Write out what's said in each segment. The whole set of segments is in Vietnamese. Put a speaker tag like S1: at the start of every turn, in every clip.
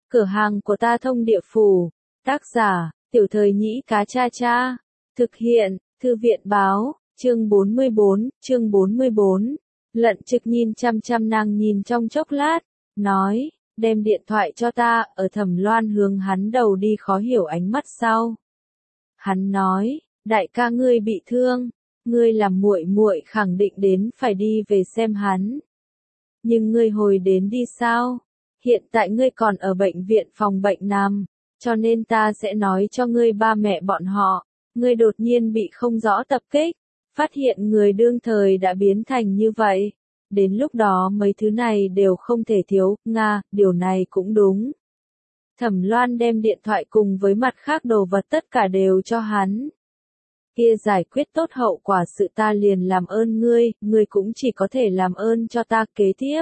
S1: Cửa hàng của ta thông địa phủ. Tác giả, Tiểu Thời Nhĩ Cá Cha Cha. Thực hiện, Thư viện báo, chương 44. Lận Trực nhìn chăm chăm nàng nhìn trong chốc lát, nói, đem điện thoại cho ta, ở Thẩm Loan hướng hắn đầu đi khó hiểu ánh mắt sau. Hắn nói, đại ca ngươi bị thương, ngươi làm muội muội khẳng định đến phải đi về xem hắn. Nhưng ngươi hồi đến đi sao? Hiện tại ngươi còn ở bệnh viện phòng bệnh nằm, cho nên ta sẽ nói cho ngươi ba mẹ bọn họ, ngươi đột nhiên bị không rõ tập kích, phát hiện người đương thời đã biến thành như vậy. Đến lúc đó mấy thứ này đều không thể thiếu, điều này cũng đúng. Thẩm Loan đem điện thoại cùng với mặt khác đồ vật tất cả đều cho hắn. Kia giải quyết tốt hậu quả sự ta liền làm ơn ngươi cũng chỉ có thể làm ơn cho ta kế tiếp.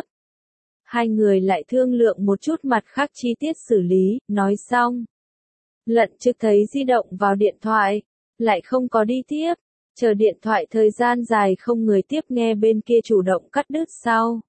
S1: Hai người lại thương lượng một chút mặt khác chi tiết xử lý, nói xong. Lận Trực thấy di động vào điện thoại, lại không có đi tiếp, chờ điện thoại thời gian dài không người tiếp nghe bên kia chủ động cắt đứt sau.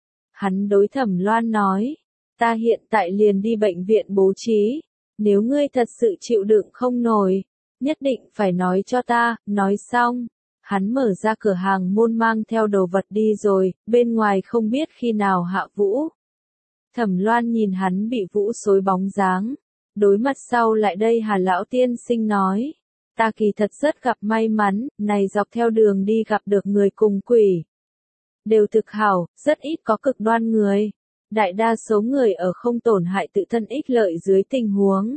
S1: Hắn đối Thẩm Loan nói, ta hiện tại liền đi bệnh viện bố trí, nếu ngươi thật sự chịu đựng không nổi, nhất định phải nói cho ta, nói xong. Hắn mở ra cửa hàng môn mang theo đồ vật đi rồi, bên ngoài không biết khi nào hạ vũ. Thẩm Loan nhìn hắn bị vũ xối bóng dáng, đối mặt sau lại đây Hà lão tiên sinh nói, ta kỳ thật rất gặp may mắn, này dọc theo đường đi gặp được người cùng quỷ. Đều thực hảo, rất ít có cực đoan người. Đại đa số người ở không tổn hại tự thân ích lợi dưới tình huống.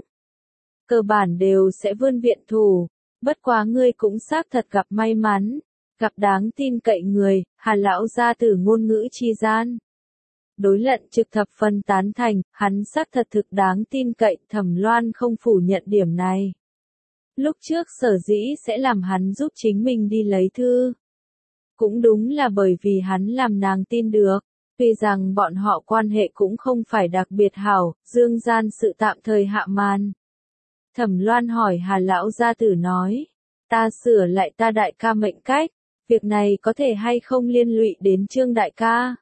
S1: Cơ bản đều sẽ vươn viện thủ. Bất quá ngươi cũng xác thật gặp may mắn, gặp đáng tin cậy người, Hà lão gia tử ngôn ngữ chi gian. Đối Lận Trực thập phần tán thành, hắn xác thật thực đáng tin cậy, Thẩm Loan không phủ nhận điểm này. Lúc trước sở dĩ sẽ làm hắn giúp chính mình đi lấy thư. Cũng đúng là bởi vì hắn làm nàng tin được, tuy rằng bọn họ quan hệ cũng không phải đặc biệt hảo, dương gian sự tạm thời hạ màn. Thẩm Loan hỏi Hà lão gia tử nói, ta sửa lại ta đại ca mệnh cách, việc này có thể hay không liên lụy đến Trương đại ca?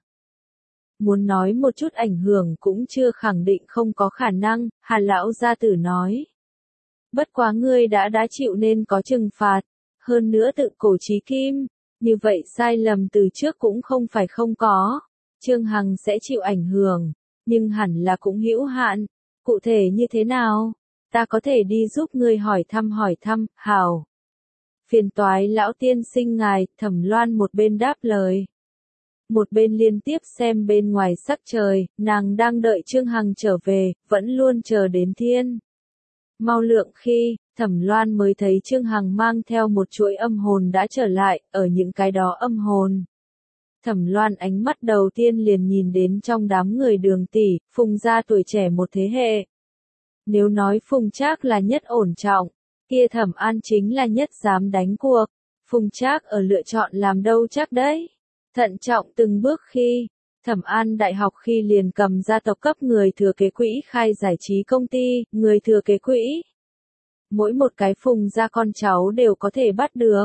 S1: Muốn nói một chút ảnh hưởng cũng chưa khẳng định không có khả năng, Hà lão gia tử nói. Bất quá ngươi đã chịu nên có trừng phạt, hơn nữa tự cổ chí kim, như vậy sai lầm từ trước cũng không phải không có. Trương Hằng sẽ chịu ảnh hưởng, nhưng hẳn là cũng hữu hạn, cụ thể như thế nào? Ta có thể đi giúp ngươi hỏi thăm, hảo. Phiền toái lão tiên sinh ngài, Thẩm Loan một bên đáp lời. Một bên liên tiếp xem bên ngoài sắc trời, nàng đang đợi Trương Hằng trở về, vẫn luôn chờ đến thiên. Mau lượng khi, Thẩm Loan mới thấy Trương Hằng mang theo một chuỗi âm hồn đã trở lại, ở những cái đó âm hồn. Thẩm Loan ánh mắt đầu tiên liền nhìn đến trong đám người Đường tỷ, Phùng gia tuổi trẻ một thế hệ. Nếu nói Phùng Trác là nhất ổn trọng, kia Thẩm An chính là nhất dám đánh cuộc. Phùng Trác ở lựa chọn làm đâu chắc đấy. Thận trọng từng bước khi, Thẩm An đại học khi liền cầm gia tộc cấp người thừa kế quỹ khai giải trí công ty, người thừa kế quỹ. Mỗi một cái Phùng gia con cháu đều có thể bắt được.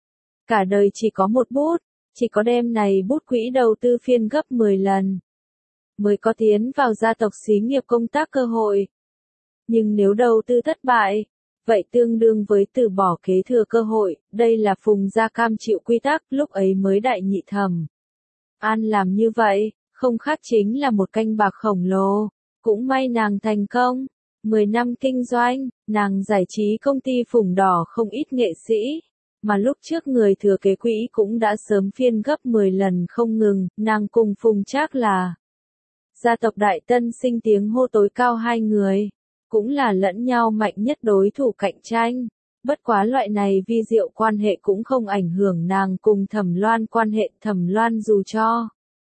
S1: Cả đời chỉ có một bút, chỉ có đem này bút quỹ đầu tư phiên gấp 10 lần. Mới có tiến vào gia tộc xí nghiệp công tác cơ hội. Nhưng nếu đầu tư thất bại, vậy tương đương với từ bỏ kế thừa cơ hội, đây là Phùng gia cam chịu quy tắc, lúc ấy mới đại nhị Thẩm An làm như vậy, không khác chính là một canh bạc khổng lồ, cũng may nàng thành công, 10 năm kinh doanh, nàng giải trí công ty Phùng Đỏ không ít nghệ sĩ, mà lúc trước người thừa kế quỹ cũng đã sớm phiên gấp 10 lần không ngừng, nàng cùng Phùng Trác là gia tộc Đại Tân Sinh tiếng hô tối cao hai người. Cũng là lẫn nhau mạnh nhất đối thủ cạnh tranh. Bất quá loại này vi diệu quan hệ cũng không ảnh hưởng nàng cùng Thẩm Loan quan hệ. Thẩm Loan dù cho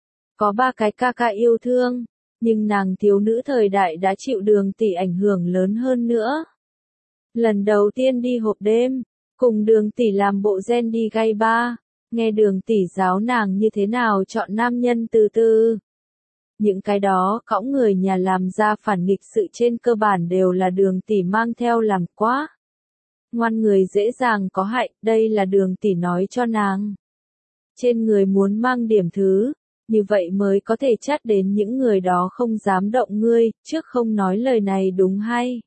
S1: có 3 cái ca ca yêu thương, nhưng nàng thiếu nữ thời đại đã chịu Đường tỷ ảnh hưởng lớn hơn nữa. Lần đầu tiên đi hộp đêm, cùng Đường tỷ làm bộ gen đi gay ba, nghe Đường tỷ giáo nàng như thế nào chọn nam nhân từ từ. Những cái đó cõng người nhà làm ra phản nghịch sự trên cơ bản đều là Đường tỷ mang theo làm quá. Ngoan người dễ dàng có hại, đây là Đường tỷ nói cho nàng. Trên người muốn mang điểm thứ, như vậy mới có thể chát đến những người đó không dám động ngươi, trước không nói lời này đúng hay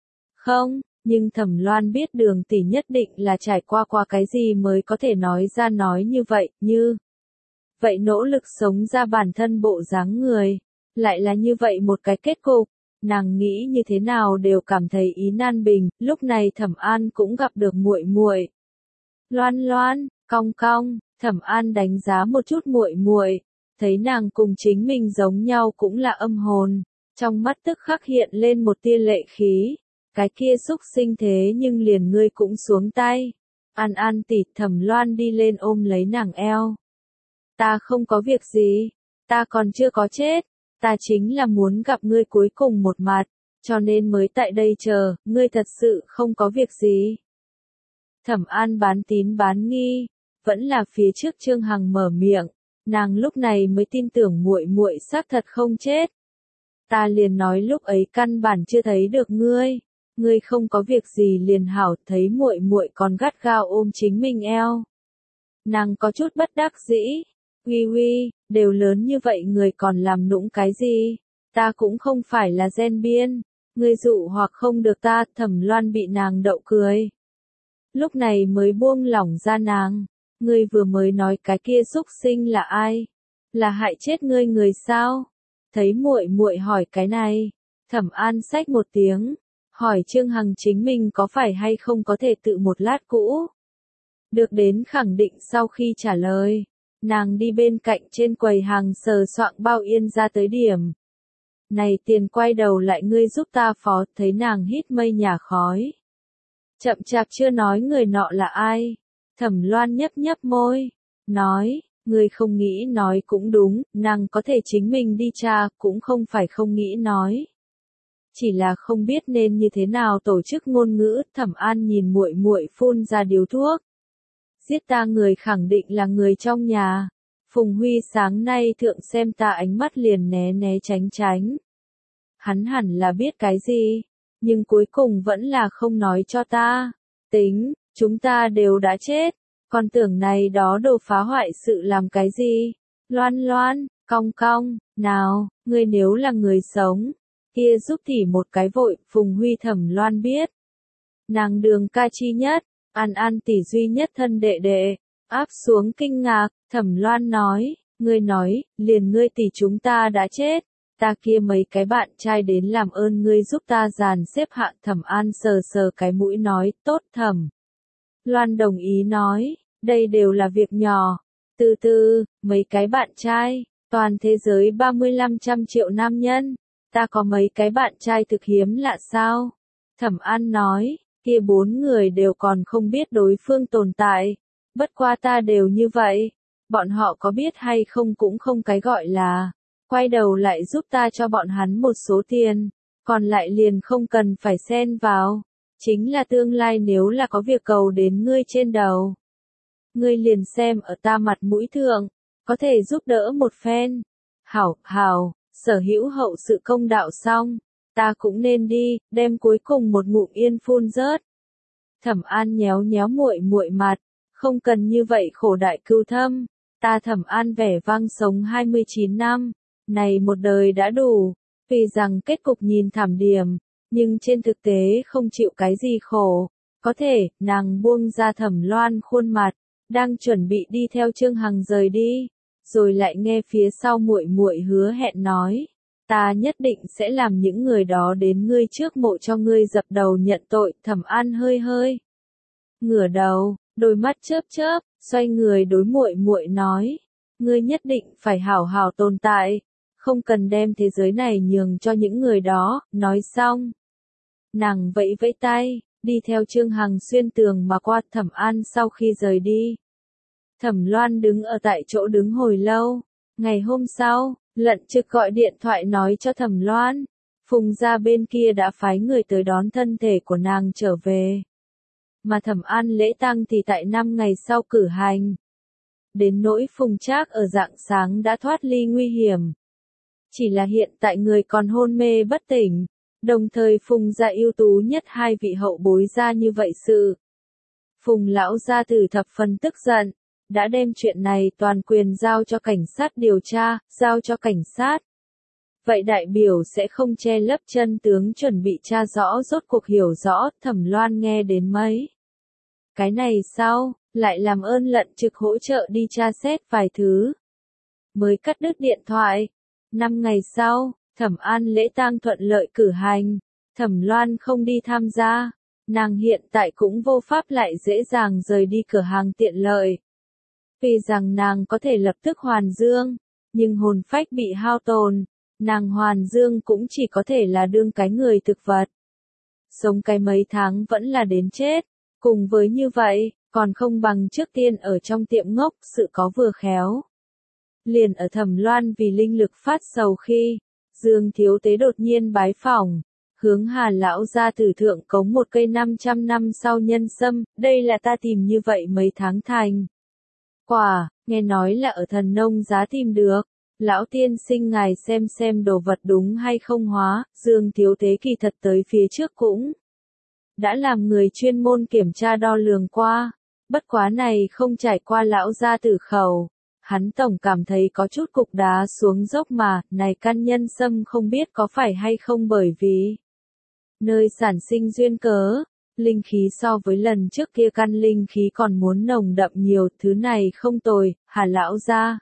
S1: không, nhưng Thẩm Loan biết Đường tỷ nhất định là trải qua cái gì mới có thể nói ra nói như vậy, như vậy nỗ lực sống ra bản thân bộ dáng người, lại là như vậy một cái kết cục, nàng nghĩ như thế nào đều cảm thấy ý nan bình, lúc này Thẩm An cũng gặp được muội muội. Loan Loan, cong cong, Thẩm An đánh giá một chút muội muội, thấy nàng cùng chính mình giống nhau cũng là âm hồn, trong mắt tức khắc hiện lên một tia lệ khí, cái kia xúc sinh thế nhưng liền ngươi cũng xuống tay. An An tỷ, Thẩm Loan đi lên ôm lấy nàng eo. Ta không có việc gì, ta còn chưa có chết, ta chính là muốn gặp ngươi cuối cùng một mặt, cho nên mới tại đây chờ, ngươi thật sự không có việc gì. Thẩm An bán tín bán nghi, vẫn là phía trước Trương Hằng mở miệng, nàng lúc này mới tin tưởng muội muội xác thật không chết. Ta liền nói lúc ấy căn bản chưa thấy được ngươi, ngươi không có việc gì liền hảo, thấy muội muội còn gắt gao ôm chính mình eo. Nàng có chút bất đắc dĩ, uy uy, đều lớn như vậy người còn làm nũng cái gì, ta cũng không phải là gen biên, ngươi dụ hoặc không được ta. Thẩm Loan bị nàng đậu cười. Lúc này mới buông lỏng ra nàng, ngươi vừa mới nói cái kia xúc sinh là ai? Là hại chết ngươi người sao? Thấy muội muội hỏi cái này, Thẩm An xách một tiếng, hỏi Trương Hằng chính mình có phải hay không có thể tự một lát cũ. Được đến khẳng định sau khi trả lời, nàng đi bên cạnh trên quầy hàng sờ soạng bao yên ra tới điểm. Này tiền quay đầu lại ngươi giúp ta phó, thấy nàng hít mây nhà khói. Chậm chạp chưa nói người nọ là ai. Thẩm Loan nhấp nhấp môi, nói, ngươi không nghĩ nói cũng đúng, nàng có thể chính mình đi tra, cũng không phải không nghĩ nói. Chỉ là không biết nên như thế nào tổ chức ngôn ngữ. Thẩm An nhìn muội muội phun ra điếu thuốc. Giết ta người khẳng định là người trong nhà. Phùng Huy sáng nay thượng xem ta ánh mắt liền né né tránh tránh. Hắn hẳn là biết cái gì, nhưng cuối cùng vẫn là không nói cho ta. Tính, chúng ta đều đã chết, còn tưởng này đó đồ phá hoại sự làm cái gì? Loan Loan, cong cong, nào, ngươi nếu là người sống, kia giúp tỷ một cái vội. Phùng Huy Thẩm Loan biết. Nàng Đường ca chi nhất, An An tỷ duy nhất thân đệ đệ, áp xuống kinh ngạc. Thẩm Loan nói, ngươi nói, liền ngươi tỷ chúng ta đã chết, ta kia mấy cái bạn trai đến làm ơn ngươi giúp ta dàn xếp hạng. Thẩm An sờ sờ cái mũi nói, tốt. Thẩm Loan đồng ý nói, đây đều là việc nhỏ, từ từ, mấy cái bạn trai, toàn thế giới 3500 triệu nam nhân, ta có mấy cái bạn trai thực hiếm lạ sao? Thẩm An nói, kia 4 người đều còn không biết đối phương tồn tại, bất qua ta đều như vậy, bọn họ có biết hay không cũng không cái gọi là, quay đầu lại giúp ta cho bọn hắn một số tiền, còn lại liền không cần phải xen vào, chính là tương lai nếu là có việc cầu đến ngươi trên đầu. Ngươi liền xem ở ta mặt mũi thượng, có thể giúp đỡ một phen. Hảo, hảo, sở hữu hậu sự công đạo xong, ta cũng nên đi, đem cuối cùng một ngụm yên phun rớt. Thẩm An nhéo nhéo muội muội mặt, không cần như vậy khổ đại cưu thâm, ta Thẩm An vẻ vang sống 29 năm, này một đời đã đủ, vì rằng kết cục nhìn thảm điểm, nhưng trên thực tế không chịu cái gì khổ, có thể, nàng buông ra Thẩm Loan khuôn mặt, đang chuẩn bị đi theo Trương Hằng rời đi, rồi lại nghe phía sau muội muội hứa hẹn nói, ta nhất định sẽ làm những người đó đến ngươi trước mộ cho ngươi dập đầu nhận tội. Thẩm An hơi hơi ngửa đầu, đôi mắt chớp chớp, xoay người đối muội muội nói, ngươi nhất định phải hảo hảo tồn tại, không cần đem thế giới này nhường cho những người đó. Nói xong, nàng vẫy vẫy tay, đi theo Trương Hằng xuyên tường mà qua. Thẩm An sau khi rời đi, Thẩm Loan đứng ở tại chỗ đứng hồi lâu. Ngày hôm sau, Lận Trực gọi điện thoại nói cho Thẩm Loan, Phùng gia bên kia đã phái người tới đón thân thể của nàng trở về. Mà Thẩm An lễ tang thì tại 5 ngày sau cử hành. Đến nỗi Phùng Trác ở rạng sáng đã thoát ly nguy hiểm. Chỉ là hiện tại người còn hôn mê bất tỉnh, đồng thời Phùng gia ưu tú nhất 2 vị hậu bối ra như vậy sự. Phùng lão gia tử thập phần tức giận, đã đem chuyện này toàn quyền giao cho cảnh sát điều tra, giao cho cảnh sát. Vậy đại biểu sẽ không che lấp chân tướng, chuẩn bị tra rõ rốt cuộc hiểu rõ. Thẩm Loan nghe đến mấy cái này sau, lại làm ơn Lận Trực hỗ trợ đi tra xét vài thứ. Mới cắt đứt điện thoại. 5 ngày sau, Thẩm An lễ tang thuận lợi cử hành. Thẩm Loan không đi tham gia. Nàng hiện tại cũng vô pháp lại dễ dàng rời đi cửa hàng tiện lợi. Vì rằng nàng có thể lập tức hoàn dương, nhưng hồn phách bị hao tồn, nàng hoàn dương cũng chỉ có thể là đương cái người thực vật. Sống cái mấy tháng vẫn là đến chết, cùng với như vậy, còn không bằng trước tiên ở trong tiệm ngốc, sự có vừa khéo. Liền ở Thẩm Loan vì linh lực phát sầu khi, Dương Thiếu Tế đột nhiên bái phỏng, hướng Hà lão gia tử thượng cống một cây 500 năm sau nhân sâm, đây là ta tìm như vậy mấy tháng thành. Quả, nghe nói là ở Thần Nông Giá tìm được. Lão tiên sinh ngài xem đồ vật đúng hay không hóa. Dương Thiếu Tế kỳ thật tới phía trước cũng đã làm người chuyên môn kiểm tra đo lường qua, bất quá này không trải qua lão gia tử khẩu. Hắn tổng cảm thấy có chút cục đá xuống dốc mà, này căn nhân sâm không biết có phải hay không, bởi vì nơi sản sinh duyên cớ, linh khí so với lần trước kia căn linh khí còn muốn nồng đậm nhiều, thứ này không tồi. Hà lão gia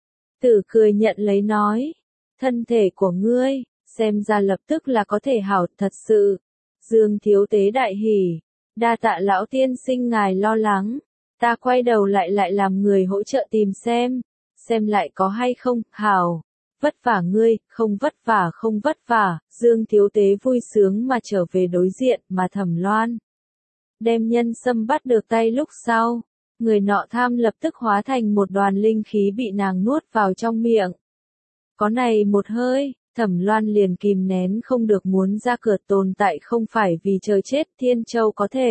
S1: tử cười nhận lấy nói, thân thể của ngươi, xem ra lập tức là có thể hảo thật sự. Dương Thiếu Tế đại hỉ, đa tạ lão tiên sinh ngài lo lắng, ta quay đầu lại làm người hỗ trợ tìm xem lại có hay không. Hảo, vất vả ngươi, không vất vả. Dương Thiếu Tế vui sướng mà trở về đối diện, mà Thẩm Loan đem nhân sâm bắt được tay lúc sau, người nọ tham lập tức hóa thành một đoàn linh khí bị nàng nuốt vào trong miệng. Có này một hơi, Thẩm Loan liền kìm nén không được muốn ra cửa, tồn tại không phải vì chờ chết. Thiên Châu có thể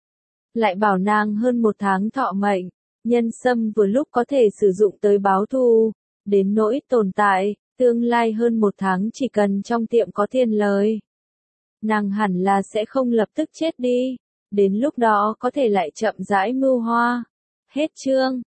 S1: lại bảo nàng hơn 1 tháng thọ mệnh, nhân sâm vừa lúc có thể sử dụng tới báo thù, đến nỗi tồn tại, tương lai hơn 1 tháng chỉ cần trong tiệm có tiền lời, nàng hẳn là sẽ không lập tức chết đi, đến lúc đó có thể lại chậm rãi mưu hoa. Hết chương.